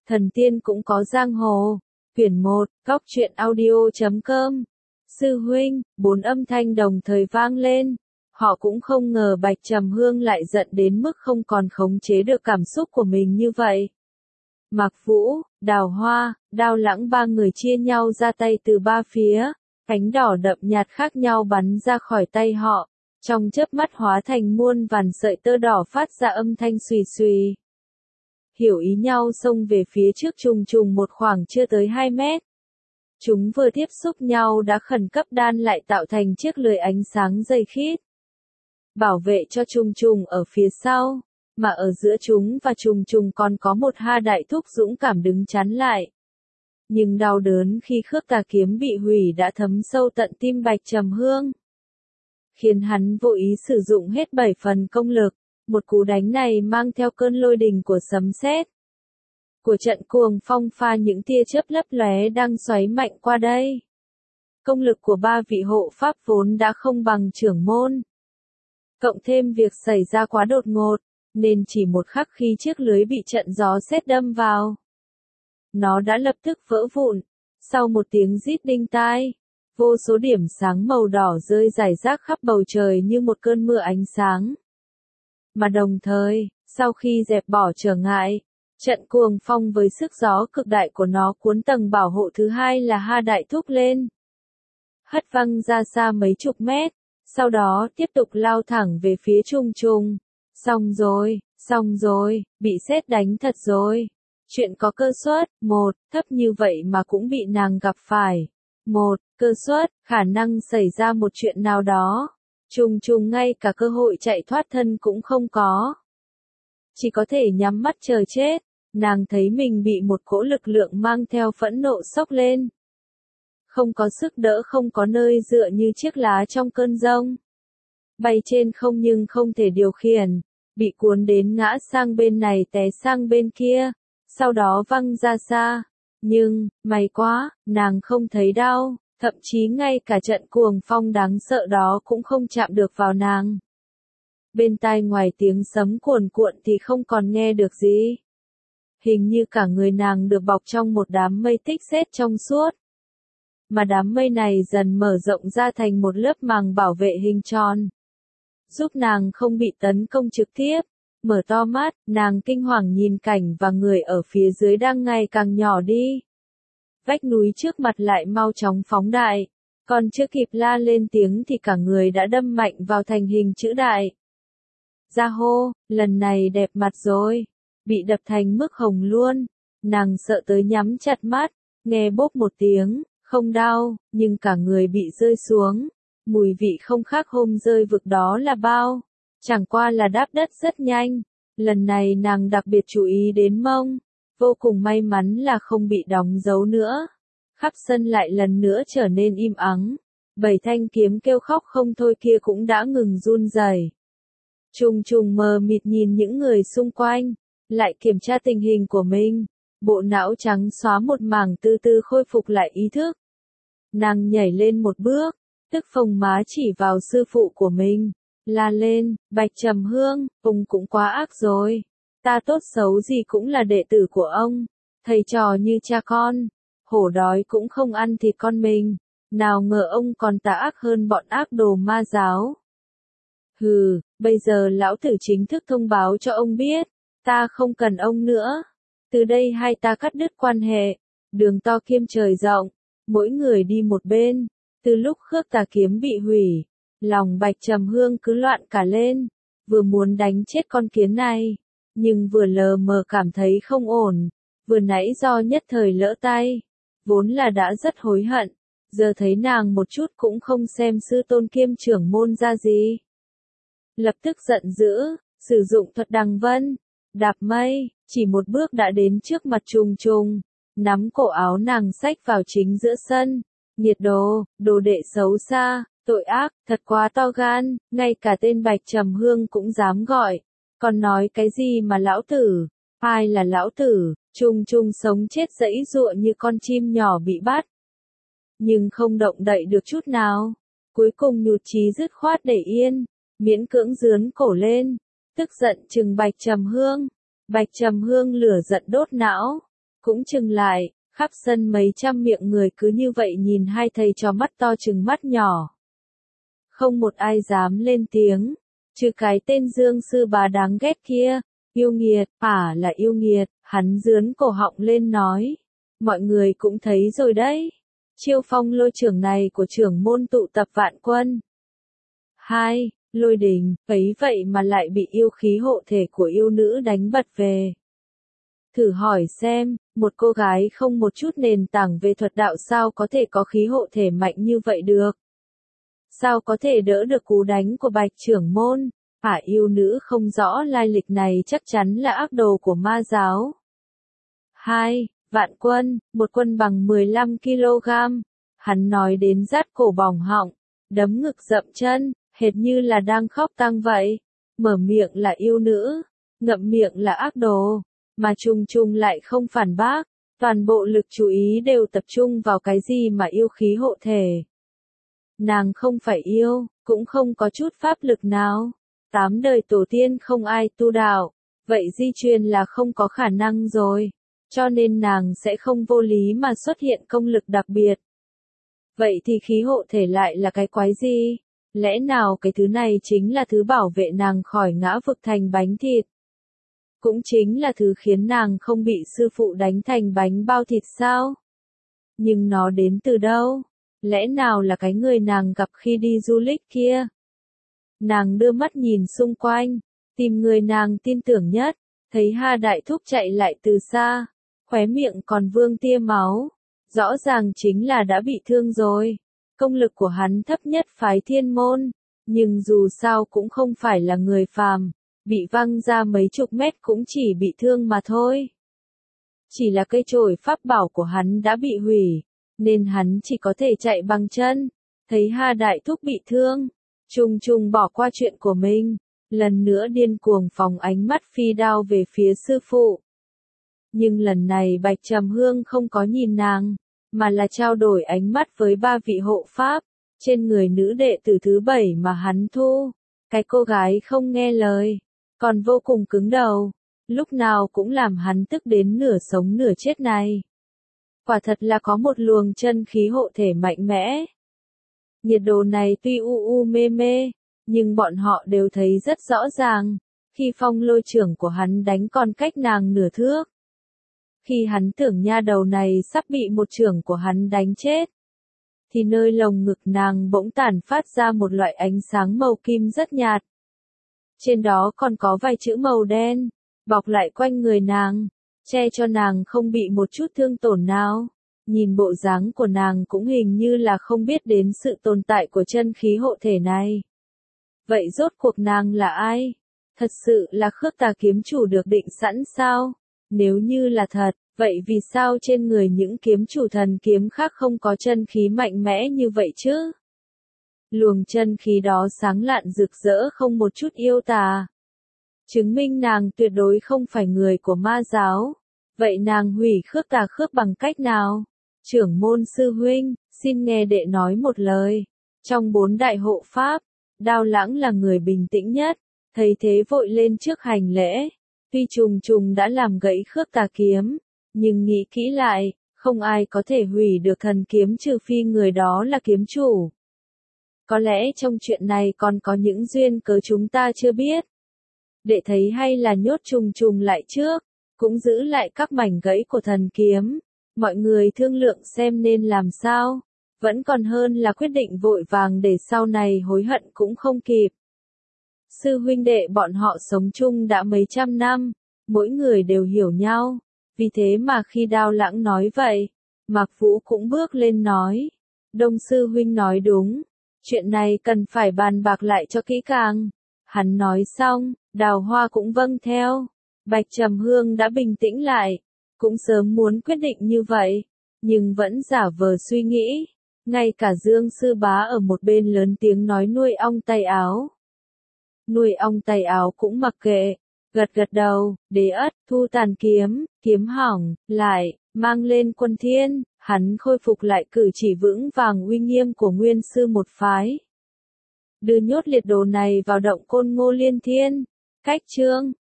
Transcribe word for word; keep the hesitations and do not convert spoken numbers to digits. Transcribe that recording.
Thần tiên cũng có giang hồ. Quyển một, góc truyện audio chấm com. Sư huynh, bốn âm thanh đồng thời vang lên. Họ cũng không ngờ Bạch Trầm Hương lại giận đến mức không còn khống chế được cảm xúc của mình như vậy. Mạc Vũ, Đào Hoa, Đao Lãng ba người chia nhau ra tay từ ba phía, cánh đỏ đậm nhạt khác nhau bắn ra khỏi tay họ, trong chớp mắt hóa thành muôn vàn sợi tơ đỏ phát ra âm thanh xùy xùy. Hiểu ý nhau xông về phía trước trùng trùng một khoảng chưa tới hai mét. Chúng vừa tiếp xúc nhau đã khẩn cấp đan lại tạo thành chiếc lưới ánh sáng dày khít. Bảo vệ cho trùng trùng ở phía sau, mà ở giữa chúng và trùng trùng còn có một ha đại thúc dũng cảm đứng chắn lại. Nhưng đau đớn khi khước tà kiếm bị hủy đã thấm sâu tận tim Bạch Trầm Hương, khiến hắn vô ý sử dụng hết bảy phần công lực. Một cú đánh này mang theo cơn lôi đình của sấm sét, của trận cuồng phong pha những tia chớp lấp lóe đang xoáy mạnh qua đây. Công lực của ba vị hộ pháp vốn đã không bằng trưởng môn, cộng thêm việc xảy ra quá đột ngột, nên chỉ một khắc khi chiếc lưới bị trận gió sét đâm vào, nó đã lập tức vỡ vụn. Sau một tiếng rít đinh tai, vô số điểm sáng màu đỏ rơi rải rác khắp bầu trời như một cơn mưa ánh sáng. Mà đồng thời, sau khi dẹp bỏ trở ngại, trận cuồng phong với sức gió cực đại của nó cuốn tầng bảo hộ thứ hai là ha đại thúc lên, hất văng ra xa mấy chục mét, sau đó tiếp tục lao thẳng về phía trùng trùng. Xong rồi, xong rồi, bị sét đánh thật rồi. Chuyện có cơ suất, một, thấp như vậy mà cũng bị nàng gặp phải. Một, cơ suất, khả năng xảy ra một chuyện nào đó. Trùng trùng ngay cả cơ hội chạy thoát thân cũng không có. Chỉ có thể nhắm mắt chờ chết. Nàng thấy mình bị một cỗ lực lượng mang theo phẫn nộ xốc lên. Không có sức đỡ, không có nơi dựa, như chiếc lá trong cơn giông. Bay trên không nhưng không thể điều khiển. Bị cuốn đến ngã sang bên này té sang bên kia. Sau đó văng ra xa. Nhưng, may quá, nàng không thấy đau. Thậm chí ngay cả trận cuồng phong đáng sợ đó cũng không chạm được vào nàng. Bên tai ngoài tiếng sấm cuồn cuộn thì không còn nghe được gì. Hình như cả người nàng được bọc trong một đám mây tích sét trong suốt. Mà đám mây này dần mở rộng ra thành một lớp màng bảo vệ hình tròn, giúp nàng không bị tấn công trực tiếp. Mở to mắt, nàng kinh hoàng nhìn cảnh và người ở phía dưới đang ngày càng nhỏ đi. Vách núi trước mặt lại mau chóng phóng đại, còn chưa kịp la lên tiếng thì cả người đã đâm mạnh vào thành hình chữ đại. Ra hô, lần này đẹp mặt rồi, bị đập thành mức hồng luôn. Nàng sợ tới nhắm chặt mắt, nghe bốp một tiếng, không đau, nhưng cả người bị rơi xuống. Mùi vị không khác hôm rơi vực đó là bao, chẳng qua là đáp đất rất nhanh. Lần này nàng đặc biệt chú ý đến mông, vô cùng may mắn là không bị đóng dấu nữa. Khắp sân lại lần nữa trở nên im ắng, bảy thanh kiếm kêu khóc không thôi kia cũng đã ngừng run rẩy. Trùng trùng mờ mịt nhìn những người xung quanh, lại kiểm tra tình hình của mình, bộ não trắng xóa một mảng từ từ khôi phục lại ý thức. Nàng nhảy lên một bước, tức phồng má chỉ vào sư phụ của mình, la lên, Bạch Trầm Hương, ông cũng quá ác rồi. Ta tốt xấu gì cũng là đệ tử của ông, thầy trò như cha con, hổ đói cũng không ăn thịt con mình, nào ngờ ông còn tà ác hơn bọn ác đồ ma giáo. Hừ, bây giờ lão tử chính thức thông báo cho ông biết, ta không cần ông nữa. Từ đây hai ta cắt đứt quan hệ, đường to kiêm trời rộng, mỗi người đi một bên. Từ lúc khước tà kiếm bị hủy, lòng Bạch Trầm Hương cứ loạn cả lên, vừa muốn đánh chết con kiến này, nhưng vừa lờ mờ cảm thấy không ổn, vừa nãy do nhất thời lỡ tay, vốn là đã rất hối hận, giờ thấy nàng một chút cũng không xem sư tôn kiêm trưởng môn ra gì. Lập tức giận dữ, sử dụng thuật đằng vân, đạp mây, chỉ một bước đã đến trước mặt trùng trùng, nắm cổ áo nàng xách vào chính giữa sân. Nghiệt đồ, đồ đệ xấu xa, tội ác, thật quá to gan, ngay cả tên Bạch Trầm Hương cũng dám gọi. Còn nói cái gì mà lão tử? Ai là lão tử? Trùng trùng sống chết giãy giụa như con chim nhỏ bị bắt, nhưng không động đậy được chút nào. Cuối cùng nhụt chí dứt khoát để yên, miễn cưỡng dướn cổ lên, tức giận chừng Bạch Trầm Hương. Bạch Trầm Hương lửa giận đốt não, cũng chừng lại, khắp sân mấy trăm miệng người cứ như vậy nhìn hai thầy trò mắt to chừng mắt nhỏ. Không một ai dám lên tiếng, trừ cái tên Dương Sư Bá đáng ghét kia, yêu nghiệt, ả là yêu nghiệt, hắn dướn cổ họng lên nói. Mọi người cũng thấy rồi đấy, chiêu phong lôi trưởng này của trưởng môn tụ tập vạn quân. Hai, Lôi Đình, ấy vậy mà lại bị yêu khí hộ thể của yêu nữ đánh bật về. Thử hỏi xem, một cô gái không một chút nền tảng về thuật đạo sao có thể có khí hộ thể mạnh như vậy được? Sao có thể đỡ được cú đánh của Bạch trưởng môn? Ả yêu nữ không rõ lai lịch này chắc chắn là ác đồ của ma giáo. Hai, Vạn quân, một quân bằng mười lăm ki lô gam. Hắn nói đến rát cổ bỏng họng, đấm ngực dậm chân, hệt như là đang khóc tang vậy. Mở miệng là yêu nữ, ngậm miệng là ác đồ, mà chung chung lại không phản bác. Toàn bộ lực chú ý đều tập trung vào cái gì mà yêu khí hộ thể. Nàng không phải yêu, cũng không có chút pháp lực nào. Tám đời tổ tiên không ai tu đạo, vậy di truyền là không có khả năng rồi. Cho nên nàng sẽ không vô lý mà xuất hiện công lực đặc biệt. Vậy thì khí hộ thể lại là cái quái gì? Lẽ nào cái thứ này chính là thứ bảo vệ nàng khỏi ngã vực thành bánh thịt? Cũng chính là thứ khiến nàng không bị sư phụ đánh thành bánh bao thịt sao? Nhưng nó đến từ đâu? Lẽ nào là cái người nàng gặp khi đi du lịch kia? Nàng đưa mắt nhìn xung quanh, tìm người nàng tin tưởng nhất, thấy Ha Đại Thúc chạy lại từ xa, khóe miệng còn vương tia máu, rõ ràng chính là đã bị thương rồi. Công lực của hắn thấp nhất phái Thiên môn, nhưng dù sao cũng không phải là người phàm, bị văng ra mấy chục mét cũng chỉ bị thương mà thôi. Chỉ là cây chổi pháp bảo của hắn đã bị hủy, nên hắn chỉ có thể chạy bằng chân. Thấy Ha Đại Thúc bị thương, Trung Trung bỏ qua chuyện của mình, lần nữa điên cuồng phóng ánh mắt phi đao về phía sư phụ. Nhưng lần này Bạch Trầm Hương không có nhìn nàng, mà là trao đổi ánh mắt với ba vị hộ pháp, trên người nữ đệ tử thứ bảy mà hắn thu. Cái cô gái không nghe lời, còn vô cùng cứng đầu, lúc nào cũng làm hắn tức đến nửa sống nửa chết này. Quả thật là có một luồng chân khí hộ thể mạnh mẽ. Nhiệt độ này tuy u u mê mê, nhưng bọn họ đều thấy rất rõ ràng, khi phong lôi trưởng của hắn đánh còn cách nàng nửa thước. Khi hắn tưởng nha đầu này sắp bị một trưởng của hắn đánh chết, thì nơi lồng ngực nàng bỗng tản phát ra một loại ánh sáng màu kim rất nhạt. Trên đó còn có vài chữ màu đen, bọc lại quanh người nàng, che cho nàng không bị một chút thương tổn nào. Nhìn bộ dáng của nàng cũng hình như là không biết đến sự tồn tại của chân khí hộ thể này. Vậy rốt cuộc nàng là ai? Thật sự là Khước Tà kiếm chủ được định sẵn sao? Nếu như là thật, vậy vì sao trên người những kiếm chủ thần kiếm khác không có chân khí mạnh mẽ như vậy chứ? Luồng chân khí đó sáng lạn rực rỡ không một chút yêu tà. Chứng minh nàng tuyệt đối không phải người của ma giáo. Vậy nàng hủy Khước Tà Khước bằng cách nào? Trưởng môn sư huynh, xin nghe đệ nói một lời. Trong bốn đại hộ pháp, Đao Lãng là người bình tĩnh nhất, thấy thế vội lên trước hành lễ. Tuy trùng trùng đã làm gãy Khước Tà kiếm, nhưng nghĩ kỹ lại, không ai có thể hủy được thần kiếm trừ phi người đó là kiếm chủ. Có lẽ trong chuyện này còn có những duyên cớ chúng ta chưa biết. Đệ thấy hay là nhốt trùng trùng lại trước, cũng giữ lại các mảnh gãy của thần kiếm. Mọi người thương lượng xem nên làm sao, vẫn còn hơn là quyết định vội vàng để sau này hối hận cũng không kịp. Sư huynh đệ bọn họ sống chung đã mấy trăm năm, mỗi người đều hiểu nhau, vì thế mà khi Đao Lãng nói vậy, Mạc Vũ cũng bước lên nói, Đông sư huynh nói đúng, chuyện này cần phải bàn bạc lại cho kỹ càng. Hắn nói xong, Đào Hoa cũng vâng theo, Bạch Trầm Hương đã bình tĩnh lại. Cũng sớm muốn quyết định như vậy, nhưng vẫn giả vờ suy nghĩ. Ngay cả Dương Sư Bá ở một bên lớn tiếng nói nuôi ong tay áo. Nuôi ong tay áo cũng mặc kệ, gật gật đầu, Đế Ất, thu tàn kiếm, kiếm hỏng, lại, mang lên Quân Thiên, hắn khôi phục lại cử chỉ vững vàng uy nghiêm của nguyên sư một phái. Đưa nhốt liệt đồ này vào động Côn Ngô Liên Thiên, cách chương.